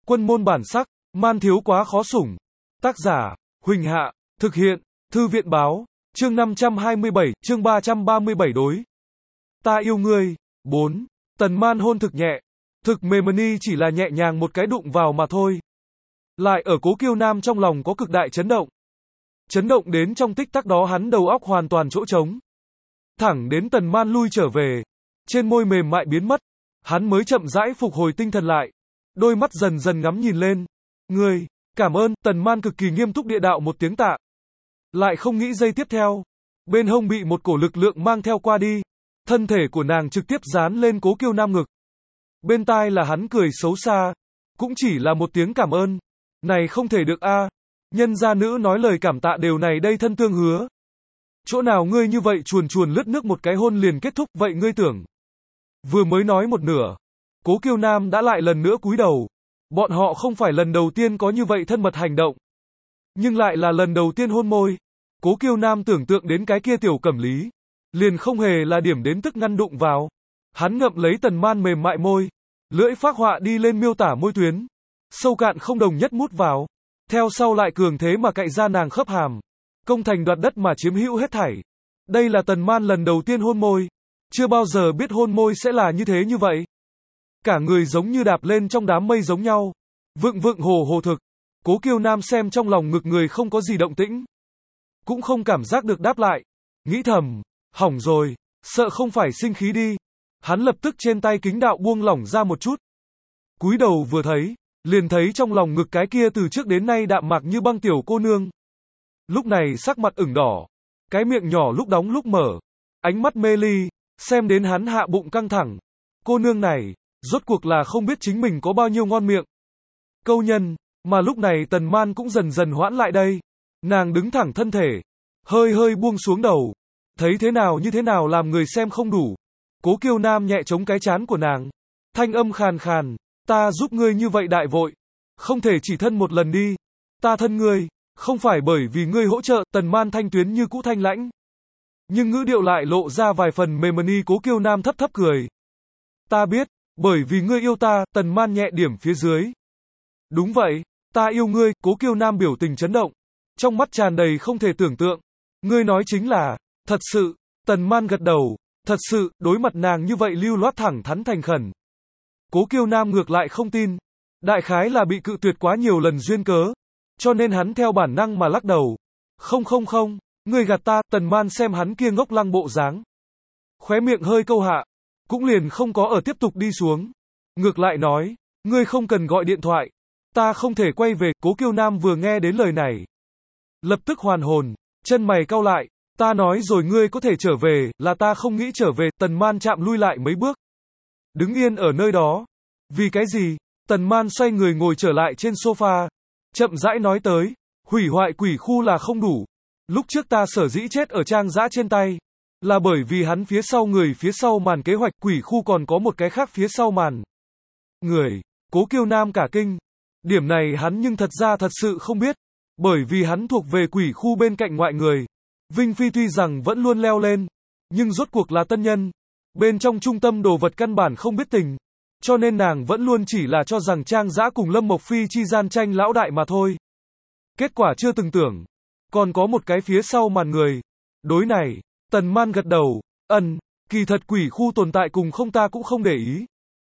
Quân môn bản sắc, man thiếu quá khó sủng. Tác giả, Huỳnh Hạ, thực hiện, Thư viện báo, chương 527, chương 337 đối. Ta yêu ngươi. 4. Tần Man hôn thực nhẹ. Thực mềm chỉ là nhẹ nhàng một cái đụng vào mà thôi. Lại ở Cố Kiêu Nam trong lòng có cực đại chấn động. Chấn động đến trong tích tắc đó hắn đầu óc hoàn toàn chỗ trống. Thẳng đến Tần Man lui trở về. Trên môi mềm mại biến mất. Hắn mới chậm rãi phục hồi tinh thần lại. Đôi mắt dần dần ngắm nhìn lên. Ngươi, cảm ơn, Tần Man cực kỳ nghiêm túc địa đạo một tiếng tạ. Lại không nghĩ giây tiếp theo. Bên hông bị một cổ lực lượng mang theo qua đi. Thân thể của nàng trực tiếp dán lên Cố Kiêu Nam ngực. Bên tai là hắn cười xấu xa. Cũng chỉ là một tiếng cảm ơn. Này không thể được a. Nhân gia nữ nói lời cảm tạ đều này đây thân tương hứa. Chỗ nào ngươi như vậy chuồn chuồn lướt nước một cái hôn liền kết thúc, vậy ngươi tưởng. Vừa mới nói một nửa. Cố Kiêu Nam đã lại lần nữa cúi đầu. Bọn họ không phải lần đầu tiên có như vậy thân mật hành động. Nhưng lại là lần đầu tiên hôn môi. Cố Kiêu Nam tưởng tượng đến cái kia tiểu cẩm lý. Liền không hề là điểm đến tức ngăn đụng vào. Hắn ngậm lấy Tần Man mềm mại môi. Lưỡi phác họa đi lên miêu tả môi tuyến. Sâu cạn không đồng nhất mút vào. Theo sau lại cường thế mà cạy ra nàng khớp hàm. Công thành đoạt đất mà chiếm hữu hết thảy. Đây là Tần Man lần đầu tiên hôn môi. Chưa bao giờ biết hôn môi sẽ là như thế như vậy. Cả người giống như đạp lên trong đám mây giống nhau. Vựng vựng hồ hồ thực. Cố Kiêu Nam xem trong lòng ngực người không có gì động tĩnh. Cũng không cảm giác được đáp lại. Nghĩ thầm, hỏng rồi, sợ không phải sinh khí đi. Hắn lập tức trên tay kính đạo buông lỏng ra một chút. Cúi đầu vừa thấy, liền thấy trong lòng ngực cái kia từ trước đến nay đạm mạc như băng tiểu cô nương. Lúc này sắc mặt ửng đỏ. Cái miệng nhỏ lúc đóng lúc mở. Ánh mắt mê ly, xem đến hắn hạ bụng căng thẳng. Cô nương này, rốt cuộc là không biết chính mình có bao nhiêu ngon miệng. Câu nhân, mà lúc này Tần Man cũng dần dần hoãn lại đây. Nàng đứng thẳng thân thể, hơi hơi buông xuống đầu. Thấy thế nào như thế nào làm người xem không đủ. Cố Kiêu Nam nhẹ chống cái trán của nàng. Thanh âm khàn khàn, ta giúp ngươi như vậy đại vội. Không thể chỉ thân một lần đi. Ta thân ngươi, không phải bởi vì ngươi hỗ trợ. Tần Man thanh tuyến như cũ thanh lãnh. Nhưng ngữ điệu lại lộ ra vài phần mềm mờ. Cố Kiêu Nam thấp thấp cười. Ta biết, bởi vì ngươi yêu ta. Tần Man nhẹ điểm phía dưới. Đúng vậy, ta yêu ngươi. Cố Kiêu Nam biểu tình chấn động. Trong mắt tràn đầy không thể tưởng tượng. Ngươi nói chính là, thật sự. Tần Man gật đầu. Thật sự, đối mặt nàng như vậy lưu loát thẳng thắn thành khẩn. Cố Kiêu Nam ngược lại không tin. Đại khái là bị cự tuyệt quá nhiều lần duyên cớ. Cho nên hắn theo bản năng mà lắc đầu. Không, ngươi gạt ta. Tần Man xem hắn kia ngốc lăng bộ dáng. Khóe miệng hơi câu hạ. Cũng liền không có ở tiếp tục đi xuống. Ngược lại nói, ngươi không cần gọi điện thoại. Ta không thể quay về. Cố Kiêu Nam vừa nghe đến lời này. Lập tức hoàn hồn, chân mày cau lại. Ta nói rồi ngươi có thể trở về, là ta không nghĩ trở về. Tần Man chạm lui lại mấy bước. Đứng yên ở nơi đó. Vì cái gì? Tần Man xoay người ngồi trở lại trên sofa. Chậm rãi nói tới. Hủy hoại quỷ khu là không đủ. Lúc trước ta sở dĩ chết ở Trang Dã trên tay. Là bởi vì hắn phía sau người phía sau màn kế hoạch quỷ khu còn có một cái khác phía sau màn. Người. Cố Kiêu Nam cả kinh. Điểm này hắn nhưng thật ra thật sự không biết. Bởi vì hắn thuộc về quỷ khu bên cạnh ngoại người. Vinh Phi tuy rằng vẫn luôn leo lên. Nhưng rốt cuộc là tân nhân. Bên trong trung tâm đồ vật căn bản không biết tình. Cho nên nàng vẫn luôn chỉ là cho rằng Trang Dã cùng Lâm Mộc Phi chi gian tranh lão đại mà thôi. Kết quả chưa từng tưởng. Còn có một cái phía sau màn người. Đối này, Tần Man gật đầu. Kỳ thật quỷ khu tồn tại cùng không ta cũng không để ý.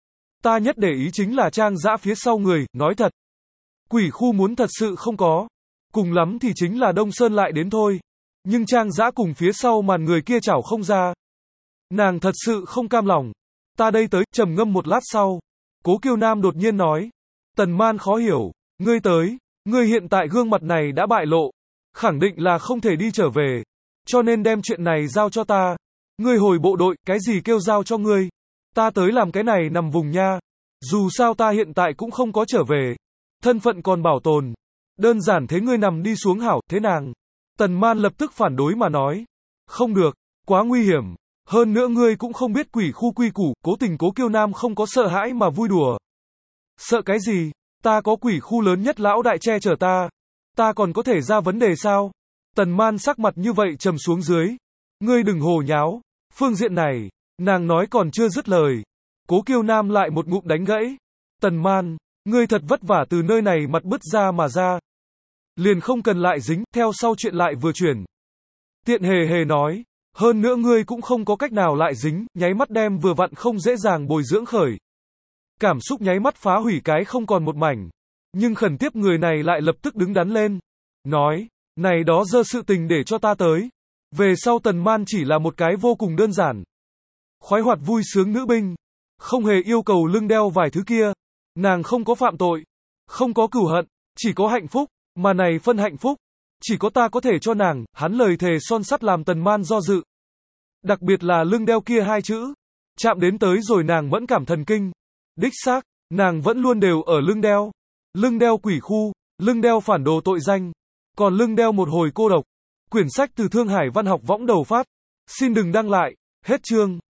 Ta nhất để ý chính là Trang Dã phía sau người, nói thật. Quỷ khu muốn thật sự không có. Cùng lắm thì chính là Đông Sơn lại đến thôi. Nhưng Trang Dã cùng phía sau màn người kia chảo không ra. Nàng thật sự không cam lòng. Ta đây tới. Trầm ngâm một lát sau. Cố Kiêu Nam đột nhiên nói. Tần Man khó hiểu. Ngươi tới. Ngươi hiện tại gương mặt này đã bại lộ. Khẳng định là không thể đi trở về. Cho nên đem chuyện này giao cho ta. Ngươi hồi bộ đội. Cái gì kêu giao cho ngươi? Ta tới làm cái này nằm vùng nha. Dù sao ta hiện tại cũng không có trở về. Thân phận còn bảo tồn. Đơn giản thế ngươi nằm đi xuống hảo. Thế nàng. Tần Man lập tức phản đối mà nói. Không được. Quá nguy hiểm. Hơn nữa ngươi cũng không biết quỷ khu quy củ. Cố tình Cố Kiêu Nam không có sợ hãi mà vui đùa. Sợ cái gì? Ta có quỷ khu lớn nhất lão đại che chở ta. Ta còn có thể ra vấn đề sao? Tần Man sắc mặt như vậy trầm xuống dưới. Ngươi đừng hồ nháo. Phương diện này. Nàng nói còn chưa dứt lời. Cố Kiêu Nam lại một ngụm đánh gãy. Tần Man. Ngươi thật vất vả từ nơi này mặt bứt ra mà ra. Liền không cần lại dính, theo sau chuyện lại vừa chuyển. Tiện hề hề nói, hơn nữa ngươi cũng không có cách nào lại dính, nháy mắt đem vừa vặn không dễ dàng bồi dưỡng khởi. Cảm xúc nháy mắt phá hủy cái không còn một mảnh. Nhưng khẩn tiếp người này lại lập tức đứng đắn lên. Nói, này đó dơ sự tình để cho ta tới. Về sau Tần Man chỉ là một cái vô cùng đơn giản. Khoái hoạt vui sướng nữ binh. Không hề yêu cầu lưng đeo vài thứ kia. Nàng không có phạm tội. Không có cửu hận. Chỉ có hạnh phúc. Mà này phân hạnh phúc. Chỉ có ta có thể cho nàng. Hắn lời thề son sắt làm Tần Man do dự. Đặc biệt là lưng đeo kia hai chữ. Chạm đến tới rồi nàng mẫn cảm thần kinh. Đích xác, nàng vẫn luôn đều ở lưng đeo. Lưng đeo quỷ khu. Lưng đeo phản đồ tội danh. Còn lưng đeo một hồi cô độc. Quyển sách từ Thương Hải Văn học võng đầu phát. Xin đừng đăng lại. Hết chương.